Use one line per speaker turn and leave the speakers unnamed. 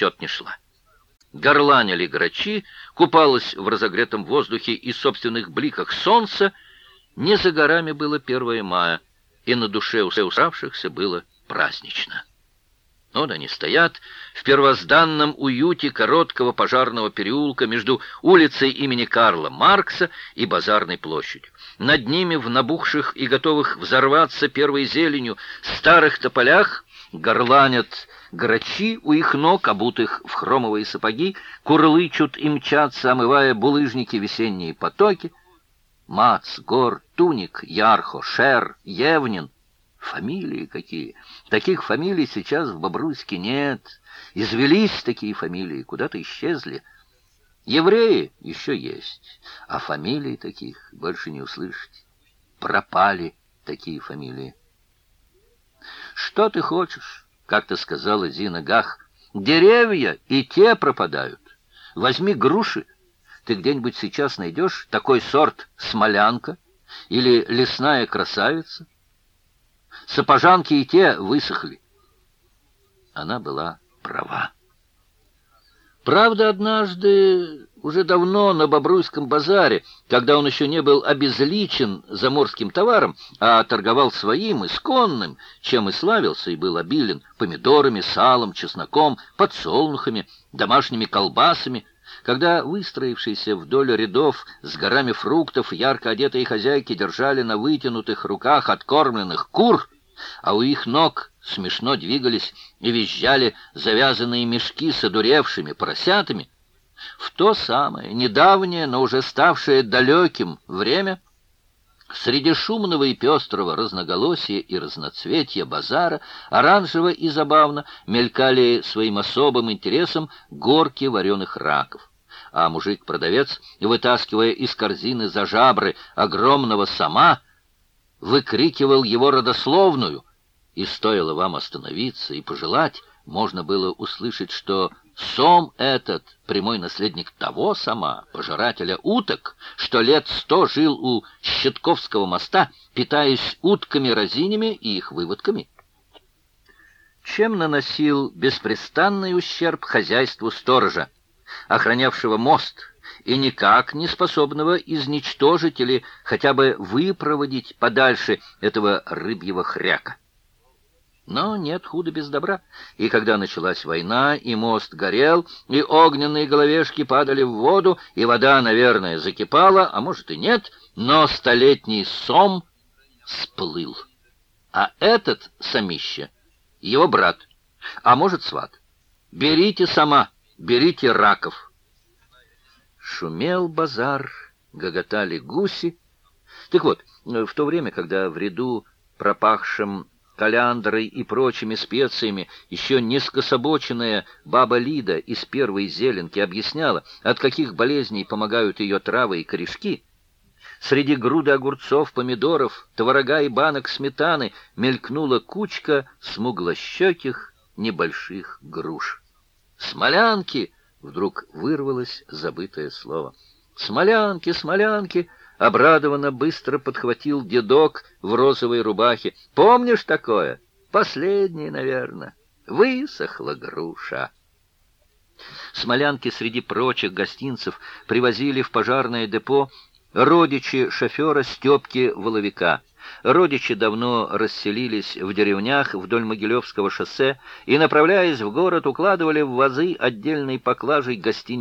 счет не шла. Горланили грачи, купалась в разогретом воздухе и собственных бликах солнца. Не за горами было 1 мая, и на душе уставшихся было празднично. Вот они стоят в первозданном уюте короткого пожарного переулка между улицей имени Карла Маркса и Базарной площадью. Над ними, в набухших и готовых взорваться первой зеленью старых тополях, горланят грачи у их ног, обутых в хромовые сапоги, курлычут и мчатся, омывая булыжники весенние потоки. Мац, Гор, Туник, Ярхо, Шер, Евнин. Фамилии какие! Таких фамилий сейчас в Бобруйске нет. Извелись такие фамилии, куда-то исчезли. Евреи еще есть, а фамилий таких больше не услышите. Пропали такие фамилии. «Что ты хочешь?» — как-то сказала Зина Гах. «Деревья и те пропадают. Возьми груши. Ты где-нибудь сейчас найдешь такой сорт смолянка или лесная красавица? Сапожанки и те высохли». Она была права. Правда, однажды, уже давно на Бобруйском базаре, когда он еще не был обезличен заморским товаром, а торговал своим, исконным, чем и славился, и был обилен помидорами, салом, чесноком, подсолнухами, домашними колбасами, когда выстроившиеся вдоль рядов с горами фруктов ярко одетые хозяйки держали на вытянутых руках откормленных кур, а у их ног смешно двигались и визжали завязанные мешки с одуревшими поросятами, в то самое недавнее, но уже ставшее далеким время, среди шумного и пестрого разноголосия и разноцветья базара оранжево и забавно мелькали своим особым интересом горки вареных раков, а мужик-продавец, вытаскивая из корзины за жабры огромного сома, выкрикивал его родословную, и стоило вам остановиться и пожелать, можно было услышать, что сом этот прямой наследник того сома, пожирателя уток, что лет 100 жил у Щетковского моста, питаясь утками-разинями и их выводками. Чем наносил беспрестанный ущерб хозяйству сторожа, охранявшего мост, и никак не способного изничтожить или хотя бы выпроводить подальше этого рыбьего хряка. Но нет худа без добра, и когда началась война, и мост горел, и огненные головешки падали в воду, и вода, наверное, закипала, а может и нет, но столетний сом сплыл. А этот самище — его брат, а может сват. Берите сома, берите раков. Шумел базар, гоготали гуси. Так вот, в то время, когда в ряду, пропахшим каляндрой и прочими специями, еще не скособоченная баба Лида из первой зеленки объясняла, от каких болезней помогают ее травы и корешки, среди груды огурцов, помидоров, творога и банок сметаны мелькнула кучка смуглощеких небольших груш. «Смолянки!» — вдруг вырвалось забытое слово. «Смолянки, смолянки!» — обрадованно быстро подхватил дедок в розовой рубахе. «Помнишь такое? Последнее, наверное. Высохла груша». Смолянки среди прочих гостинцев привозили в пожарное депо родичи шофера Степки Воловика. Родичи давно расселились в деревнях вдоль Могилевского шоссе и, направляясь в город, укладывали в вазы отдельной поклажей гостиниц